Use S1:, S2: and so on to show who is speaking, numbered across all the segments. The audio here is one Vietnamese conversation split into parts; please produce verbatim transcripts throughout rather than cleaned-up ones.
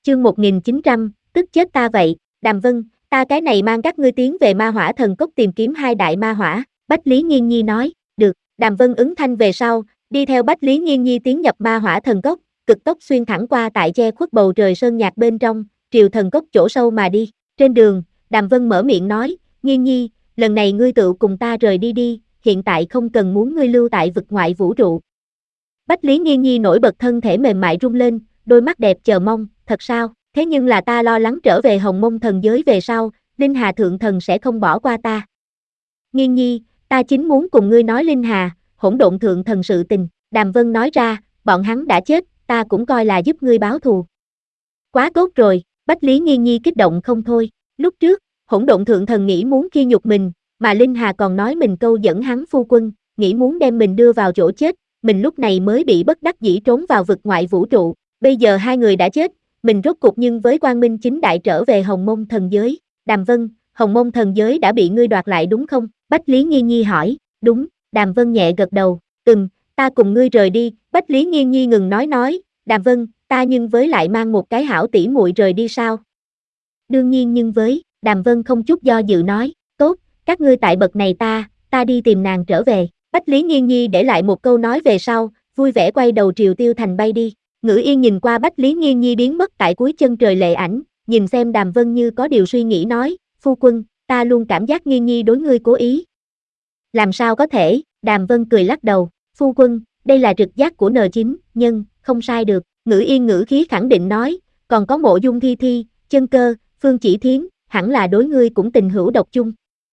S1: chương một nghìn chín trăm, tức chết ta vậy. Đàm Vân, ta cái này mang các ngươi tiến về Ma Hỏa Thần Cốc tìm kiếm hai đại ma hỏa, Bách Lý Nghiên Nhi nói. Được. Đàm Vân ứng thanh về sau, đi theo Bách Lý Nghiên Nhi tiến nhập Ma Hỏa Thần Cốc, cực tốc xuyên thẳng qua tại che khuất bầu trời sơn nhạc bên trong, triều thần cốc chỗ sâu mà đi. Trên đường, Đàm Vân mở miệng nói, Nghiên Nhi, lần này ngươi tự cùng ta rời đi đi, hiện tại không cần muốn ngươi lưu tại vực ngoại vũ trụ. Bách Lý Nghiên Nhi nổi bật thân thể mềm mại rung lên, đôi mắt đẹp chờ mong, thật sao, thế nhưng là ta lo lắng trở về Hồng Mông thần giới về sau, Linh Hà thượng thần sẽ không bỏ qua ta. Nghiên Nhi, ta chính muốn cùng ngươi nói Linh Hà, hỗn độn thượng thần sự tình. Đàm Vân nói ra, bọn hắn đã chết, ta cũng coi là giúp ngươi báo thù. Quá tốt rồi, Bách Lý Nghiên Nhi kích động không thôi. Lúc trước, hỗn độn thượng thần nghĩ muốn khi nhục mình, mà Linh Hà còn nói mình câu dẫn hắn phu quân, nghĩ muốn đem mình đưa vào chỗ chết, mình lúc này mới bị bất đắc dĩ trốn vào vực ngoại vũ trụ. Bây giờ hai người đã chết, mình rốt cục nhưng với quang minh chính đại trở về Hồng Mông thần giới. Đàm Vân, Hồng Mông thần giới đã bị ngươi đoạt lại đúng không? Bách Lý Nghiên Nhi hỏi. Đúng, Đàm Vân nhẹ gật đầu. Ừm, ta cùng ngươi rời đi. Bách Lý Nghiên Nhi ngừng nói nói, Đàm Vân, ta nhưng với lại mang một cái hảo tỷ muội rời đi sao? Đương nhiên nhưng với, Đàm Vân không chút do dự nói, tốt, các ngươi tại bậc này ta, ta đi tìm nàng trở về. Bách Lý Nghiên Nhi để lại một câu nói về sau, vui vẻ quay đầu triều Tiêu Thành bay đi. Ngữ Yên nhìn qua Bách Lý Nghiên Nhi biến mất tại cuối chân trời lệ ảnh, nhìn xem Đàm Vân như có điều suy nghĩ nói, phu quân, ta luôn cảm giác Nghiên Nhi đối ngươi cố ý. Làm sao có thể, Đàm Vân cười lắc đầu, phu quân, đây là trực giác của N chín, nhân, không sai được. Ngữ Yên ngữ khí khẳng định nói, còn có Mộ Dung Thi Thi, Chân Cơ, Phương Chỉ Thiến, hẳn là đối ngươi cũng tình hữu độc chung.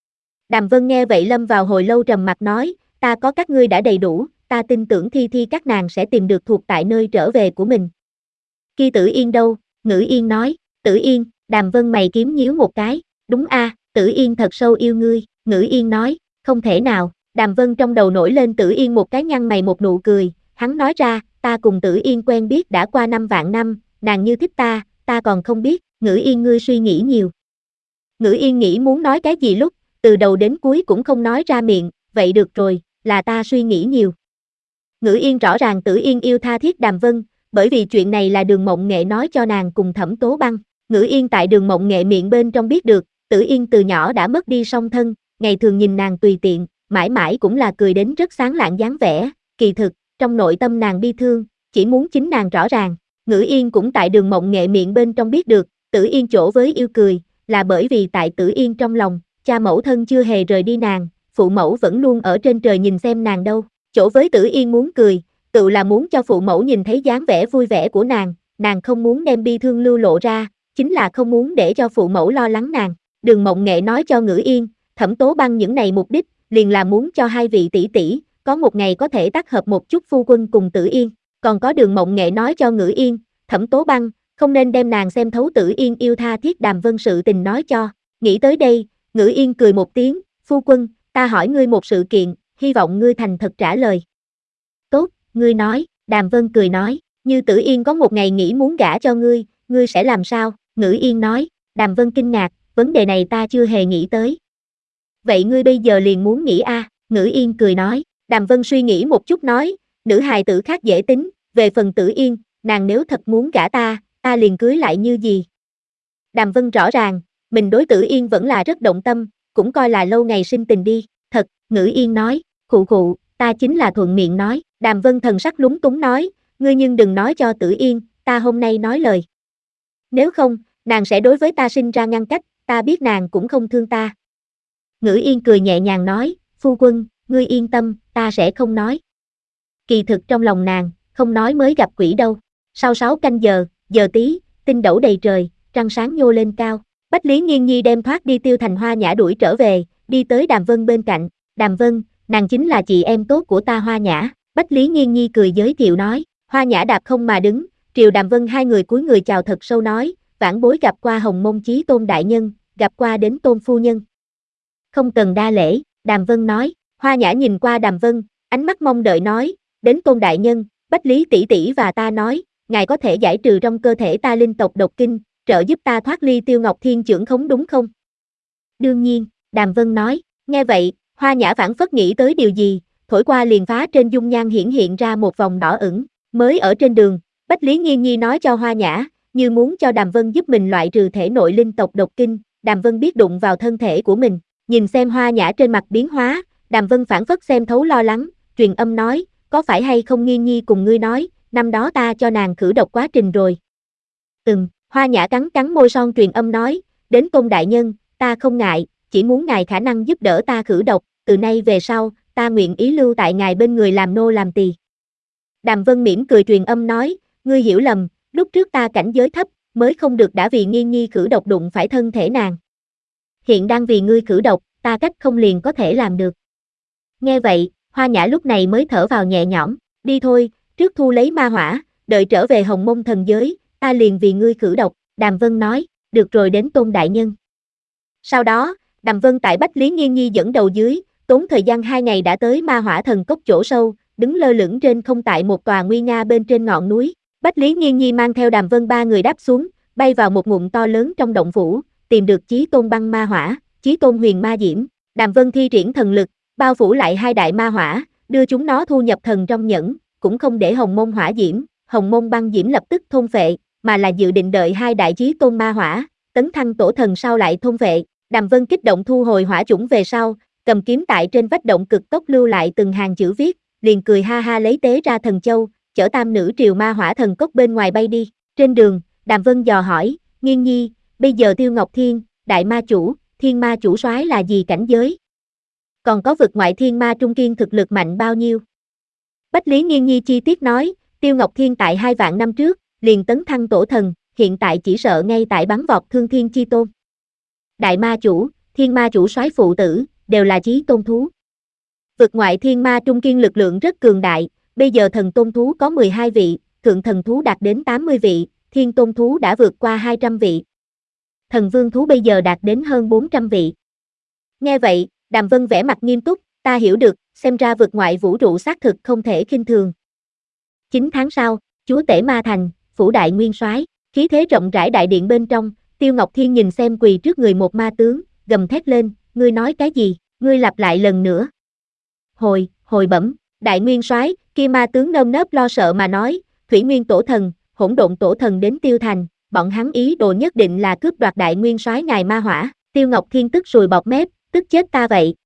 S1: Đàm Vân nghe vậy lâm vào hồi lâu trầm mặc nói, ta có các ngươi đã đầy đủ, ta tin tưởng Thi Thi các nàng sẽ tìm được thuộc tại nơi trở về của mình. Kia Tử Yên đâu? Ngữ Yên nói, Tử Yên, Đàm Vân mày kiếm nhíu một cái, đúng a, Tử Yên thật sâu yêu ngươi. Ngữ Yên nói, không thể nào. Đàm Vân trong đầu nổi lên Tử Yên một cái nhăn mày một nụ cười, hắn nói ra, ta cùng Tử Yên quen biết đã qua năm vạn năm, nàng như thích ta, ta còn không biết. Ngữ Yên ngươi suy nghĩ nhiều. Ngữ Yên nghĩ muốn nói cái gì lúc, từ đầu đến cuối cũng không nói ra miệng, vậy được rồi, là ta suy nghĩ nhiều. Ngữ Yên rõ ràng Tử Yên yêu tha thiết Đàm Vân, bởi vì chuyện này là Đường Mộng Nghệ nói cho nàng cùng Thẩm Tố Băng. Ngữ Yên tại Đường Mộng Nghệ miệng bên trong biết được, Tử Yên từ nhỏ đã mất đi song thân, ngày thường nhìn nàng tùy tiện, mãi mãi cũng là cười đến rất sáng lạng dáng vẻ, kỳ thực, trong nội tâm nàng bi thương, chỉ muốn chính nàng rõ ràng. Ngữ Yên cũng tại Đường Mộng Nghệ miệng bên trong biết được, Tử Yên chỗ với yêu cười, là bởi vì tại Tử Yên trong lòng, cha mẫu thân chưa hề rời đi nàng, phụ mẫu vẫn luôn ở trên trời nhìn xem nàng đâu. Chỗ với Tử Yên muốn cười, tự là muốn cho phụ mẫu nhìn thấy dáng vẻ vui vẻ của nàng, nàng không muốn đem bi thương lưu lộ ra, chính là không muốn để cho phụ mẫu lo lắng nàng. Đường Mộng Nghệ nói cho Ngữ Yên, Thẩm Tố Băng những này mục đích, liền là muốn cho hai vị tỷ tỷ, có một ngày có thể tác hợp một chút phu quân cùng Tử Yên. Còn có Đường Mộng Nghệ nói cho Ngữ Yên, Thẩm Tố Băng, không nên đem nàng xem thấu Tử Yên yêu tha thiết Đàm Vân sự tình nói cho. Nghĩ tới đây, Ngữ Yên cười một tiếng, phu quân, ta hỏi ngươi một sự kiện, hy vọng ngươi thành thật trả lời. Tốt, ngươi nói, Đàm Vân cười nói, như Tử Yên có một ngày nghĩ muốn gả cho ngươi, ngươi sẽ làm sao? Ngữ Yên nói, Đàm Vân kinh ngạc, vấn đề này ta chưa hề nghĩ tới. Vậy ngươi bây giờ liền muốn nghĩ a? À? Ngữ Yên cười nói, Đàm Vân suy nghĩ một chút nói, nữ hài tử khác dễ tính, về phần Tử Yên, nàng nếu thật muốn gả ta, ta liền cưới lại như gì? Đàm Vân rõ ràng, mình đối Tử Yên vẫn là rất động tâm, cũng coi là lâu ngày sinh tình đi, thật, Ngữ Yên nói, khụ khụ, ta chính là thuận miệng nói. Đàm Vân thần sắc lúng túng nói, ngươi nhưng đừng nói cho Tử Yên, ta hôm nay nói lời. Nếu không, nàng sẽ đối với ta sinh ra ngăn cách, ta biết nàng cũng không thương ta. Ngữ Yên cười nhẹ nhàng nói, phu quân, ngươi yên tâm, ta sẽ không nói. Kỳ thực trong lòng nàng, không nói mới gặp quỷ đâu. Sau sáu canh giờ, giờ tí, tinh đẩu đầy trời, trăng sáng nhô lên cao. Bách Lý Nghiên Nhi đem thoát đi Tiêu Thành Hoa Nhã đuổi trở về, đi tới Đàm Vân bên cạnh. Đàm Vân, nàng chính là chị em tốt của ta Hoa Nhã. Bách Lý Nghiên Nhi cười giới thiệu nói, Hoa Nhã đạp không mà đứng, triều Đàm Vân hai người cúi người chào thật sâu nói, vãn bối gặp qua Hồng Mông Chí Tôn đại nhân, gặp qua đến Tôn phu nhân. Không cần đa lễ, Đàm Vân nói. Hoa Nhã nhìn qua Đàm Vân, ánh mắt mong đợi nói, đến Tôn đại nhân, Bách Lý tỷ tỷ và ta nói, ngài có thể giải trừ trong cơ thể ta linh tộc độc kinh, trợ giúp ta thoát ly Tiêu Ngọc Thiên chưởng khống đúng không? Đương nhiên, Đàm Vân nói. Nghe vậy, Hoa Nhã phảng phất nghĩ tới điều gì, thổi qua liền phá trên dung nhan hiển hiện ra một vòng đỏ ửng. Mới ở trên đường, Bách Lý Nghiên Nhi nói cho Hoa Nhã, như muốn cho Đàm Vân giúp mình loại trừ thể nội linh tộc độc kinh. Đàm Vân biết đụng vào thân thể của mình, nhìn xem Hoa Nhã trên mặt biến hóa, Đàm Vân phản phất xem thấu lo lắng, truyền âm nói, có phải hay không Nghiên Nhi cùng ngươi nói, năm đó ta cho nàng khử độc quá trình rồi. Ừm, Hoa Nhã cắn cắn môi son truyền âm nói, đến Tôn đại nhân, ta không ngại, chỉ muốn ngài khả năng giúp đỡ ta khử độc, từ nay về sau, ta nguyện ý lưu tại ngài bên người làm nô làm tỳ. Đàm Vân mỉm cười truyền âm nói, ngươi hiểu lầm, lúc trước ta cảnh giới thấp, mới không được đã vì Nghiên Nhi khử độc đụng phải thân thể nàng. Hiện đang vì ngươi khử độc, ta cách không liền có thể làm được. Nghe vậy, Hoa Nhã lúc này mới thở vào nhẹ nhõm, đi thôi, trước thu lấy ma hỏa, đợi trở về Hồng Mông thần giới, ta liền vì ngươi khử độc. Đàm Vân nói, được rồi đến Tôn đại nhân. Sau đó, Đàm Vân tại Bách Lý Nghiên Nhi dẫn đầu dưới, tốn thời gian hai ngày đã tới ma hỏa thần cốc chỗ sâu, đứng lơ lửng trên không tại một tòa nguy nga bên trên ngọn núi. Bách Lý Nghiên Nhi mang theo Đàm Vân ba người đáp xuống, bay vào một ngụm to lớn trong động phủ, tìm được Chí Tôn băng ma hỏa, Chí Tôn huyền ma diễm. Đàm Vân thi triển thần lực, bao phủ lại hai đại ma hỏa, đưa chúng nó thu nhập thần trong nhẫn, cũng không để Hồng Mông hỏa diễm, Hồng Mông băng diễm lập tức thôn phệ, mà là dự định đợi hai đại Chí Tôn ma hỏa, tấn thăng tổ thần sau lại thôn phệ. Đàm Vân kích động thu hồi hỏa chủng về sau, cầm kiếm tại trên vách động cực tốc lưu lại từng hàng chữ viết, liền cười ha ha lấy tế ra thần châu, chở tam nữ triều ma hỏa thần cốc bên ngoài bay đi. Trên đường, Đàm Vân dò hỏi, Nghiên Nhi, bây giờ Tiêu Ngọc Thiên, đại ma chủ, thiên ma chủ soái là gì cảnh giới? Còn có vực ngoại thiên ma trung kiên thực lực mạnh bao nhiêu? Bách Lý Nghiên Nhi chi tiết nói, Tiêu Ngọc Thiên tại hai vạn năm trước, liền tấn thăng tổ thần, hiện tại chỉ sợ ngay tại bắn vọt thương thiên chi tôn. Đại ma chủ, thiên ma chủ soái phụ tử, đều là chí tôn thú. Vực ngoại thiên ma trung kiên lực lượng rất cường đại, bây giờ thần tôn thú có mười hai vị, thượng thần thú đạt đến tám mươi vị, thiên tôn thú đã vượt qua hai trăm vị. Thần vương thú bây giờ đạt đến hơn bốn trăm vị. Nghe vậy, Đàm Vân vẻ mặt nghiêm túc, ta hiểu được, xem ra vực ngoại vũ trụ xác thực không thể khinh thường. chín tháng sau, chúa tể ma thành, phủ đại nguyên soái, khí thế rộng rãi đại điện bên trong, Tiêu Ngọc Thiên nhìn xem quỳ trước người một ma tướng, gầm thét lên, ngươi nói cái gì, ngươi lặp lại lần nữa. Hồi, hồi bẩm, đại nguyên soái, kia ma tướng nơm nớp lo sợ mà nói, Thủy Nguyên tổ thần, Hỗn Độn tổ thần đến Tiêu thành, bọn hắn ý đồ nhất định là cướp đoạt đại nguyên soái ngài ma hỏa. Tiêu Ngọc Thiên tức sùi bọt mép, tức chết ta vậy.